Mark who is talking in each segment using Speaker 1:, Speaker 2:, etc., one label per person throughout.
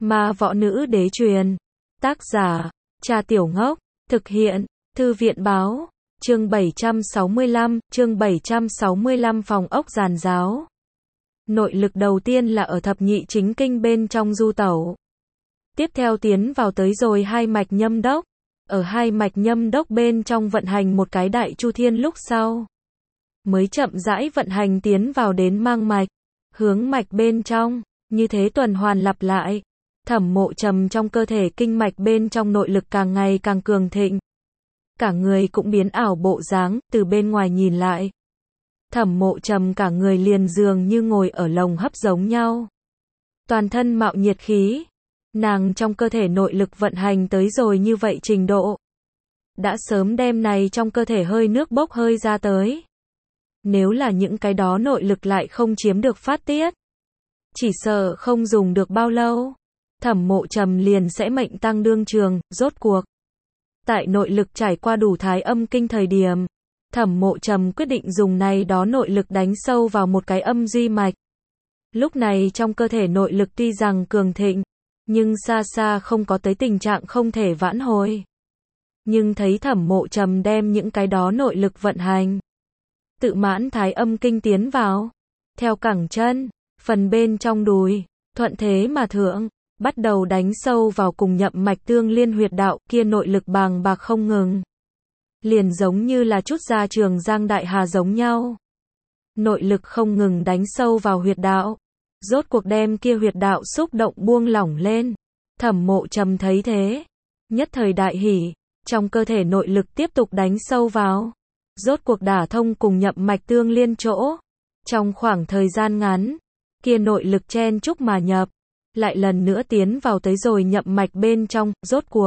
Speaker 1: Ma võ nữ đế truyền. Tác giả, Trà Tiểu Ngốc. Thực hiện, Thư viện báo. Chương 765, phòng ốc giàn giáo. Nội lực đầu tiên là ở thập nhị chính kinh bên trong du tẩu. Tiếp theo tiến vào tới rồi hai mạch nhâm đốc. Ở hai mạch nhâm đốc bên trong vận hành một cái đại chu thiên lúc sau. Mới chậm rãi vận hành tiến vào đến mang mạch. Hướng mạch bên trong, như thế tuần hoàn lặp lại. Thẩm Mộ Trầm trong cơ thể kinh mạch bên trong nội lực càng ngày càng cường thịnh. Cả người cũng biến ảo bộ dáng, từ bên ngoài nhìn lại. Thẩm Mộ Trầm cả người liền dường như ngồi ở lồng hấp giống nhau. Toàn thân mạo nhiệt khí. Nàng trong cơ thể nội lực vận hành tới rồi như vậy trình độ. Đã sớm đem này trong cơ thể hơi nước bốc hơi ra tới. Nếu là những cái đó nội lực lại không chiếm được phát tiết. Chỉ sợ không dùng được bao lâu. Thẩm Mộ Trầm liền sẽ mệnh tăng đương trường, rốt cuộc. Tại nội lực trải qua đủ thái âm kinh thời điểm. Thẩm Mộ Trầm quyết định dùng này đó nội lực đánh sâu vào một cái âm duy mạch. Lúc này trong cơ thể nội lực tuy rằng cường thịnh, nhưng xa xa không có tới tình trạng không thể vãn hồi. Nhưng thấy Thẩm Mộ Trầm đem những cái đó nội lực vận hành. Tự mãn thái âm kinh tiến vào. Theo cẳng chân, phần bên trong đùi, thuận thế mà thượng, bắt đầu đánh sâu vào cùng nhậm mạch tương liên huyệt đạo kia nội lực bàng bạc không ngừng. Liền giống như là chút ra trường giang đại hà giống nhau. Nội lực không ngừng đánh sâu vào huyệt đạo. Rốt cuộc đem kia huyệt đạo xúc động buông lỏng lên. Thẩm Mộ Trầm thấy thế. Nhất thời đại hỉ. Trong cơ thể nội lực tiếp tục đánh sâu vào. Rốt cuộc đả thông cùng nhậm mạch tương liên chỗ. Trong khoảng thời gian ngắn. Kia nội lực chen chúc mà nhập. Lại lần nữa tiến vào tới rồi nhậm mạch bên trong. Rốt cuộc.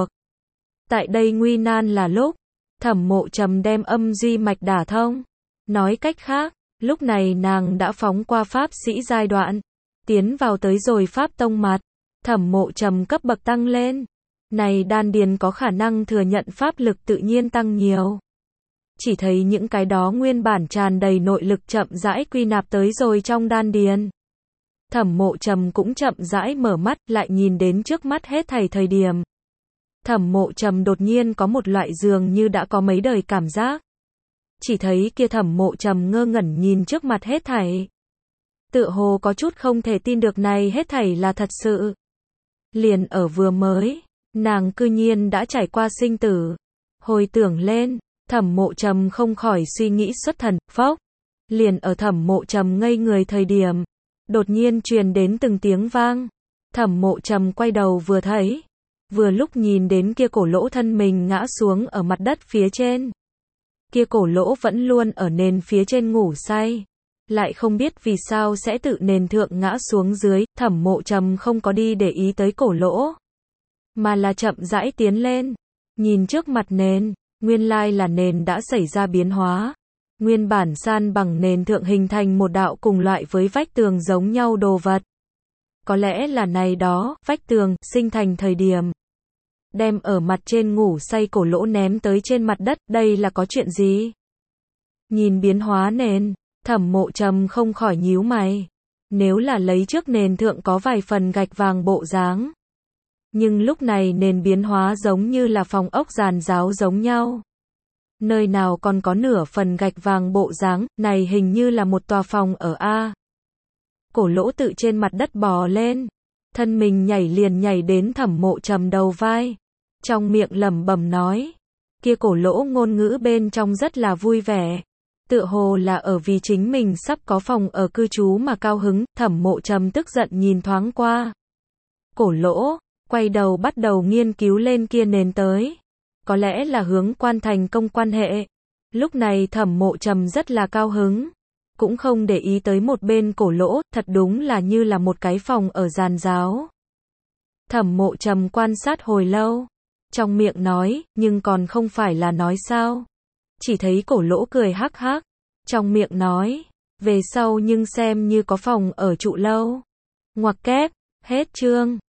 Speaker 1: Tại đây nguy nan là lúc. Thẩm Mộ Trầm đem âm duy mạch đả thông. Nói cách khác. Lúc này nàng đã phóng qua pháp sĩ giai đoạn. Tiến vào tới rồi pháp tông mặt. Thẩm Mộ Trầm cấp bậc tăng lên. Này đan điền có khả năng thừa nhận pháp lực tự nhiên tăng nhiều. Chỉ thấy những cái đó nguyên bản tràn đầy nội lực chậm rãi quy nạp tới rồi trong đan điền. Thẩm Mộ Trầm cũng chậm rãi mở mắt lại nhìn đến trước mắt hết thảy thời điểm. Thẩm Mộ Trầm đột nhiên có một loại dường như đã có mấy đời cảm giác. Chỉ thấy kia Thẩm Mộ Trầm ngơ ngẩn nhìn trước mặt hết thảy. Tựa hồ có chút không thể tin được này hết thảy là thật sự. Liền ở vừa mới, nàng cư nhiên đã trải qua sinh tử. Hồi tưởng lên, Thẩm Mộ Trầm không khỏi suy nghĩ xuất thần, phốc. Liền ở Thẩm Mộ Trầm ngây người thời điểm, đột nhiên truyền đến từng tiếng vang. Thẩm Mộ Trầm quay đầu vừa thấy, vừa lúc nhìn đến kia cổ lỗ thân mình ngã xuống ở mặt đất phía trên. Kia cổ lỗ vẫn luôn ở nền phía trên ngủ say. Lại không biết vì sao sẽ tự nền thượng ngã xuống dưới. Thẩm Mộ Trầm không có đi để ý tới cổ lỗ, mà là chậm rãi tiến lên. Nhìn trước mặt nền, nguyên lai là nền đã xảy ra biến hóa. Nguyên bản san bằng nền thượng hình thành một đạo cùng loại với vách tường giống nhau đồ vật. Có lẽ là này đó, vách tường, sinh thành thời điểm. Đem ở mặt trên ngủ say cổ lỗ ném tới trên mặt đất, đây là có chuyện gì? Nhìn biến hóa nền, Thẩm Mộ Trầm không khỏi nhíu mày. Nếu là lấy trước nền thượng có vài phần gạch vàng bộ dáng. Nhưng lúc này nền biến hóa giống như là phòng ốc giàn giáo giống nhau. Nơi nào còn có nửa phần gạch vàng bộ dáng, này hình như là một tòa phòng ở A. Cổ lỗ tự trên mặt đất bò lên. Thân mình nhảy đến Thẩm Mộ Trầm đầu vai. Trong miệng lẩm bẩm nói. Kia cổ lỗ ngôn ngữ bên trong rất là vui vẻ. Tựa hồ là ở vì chính mình sắp có phòng ở cư trú mà cao hứng. Thẩm Mộ Trầm tức giận nhìn thoáng qua cổ lỗ, quay đầu bắt đầu nghiên cứu lên kia nền tới. Có lẽ là hướng quan thành công quan hệ. Lúc này Thẩm Mộ Trầm rất là cao hứng. Cũng không để ý tới một bên cổ lỗ, thật đúng là như là một cái phòng ở giàn giáo. Thẩm Mộ Trầm quan sát hồi lâu. Trong miệng nói, nhưng còn không phải là nói sao. Chỉ thấy cổ lỗ cười hắc hắc. Trong miệng nói, về sau nhưng xem như có phòng ở trụ lâu. Ngoặc kép, hết chương.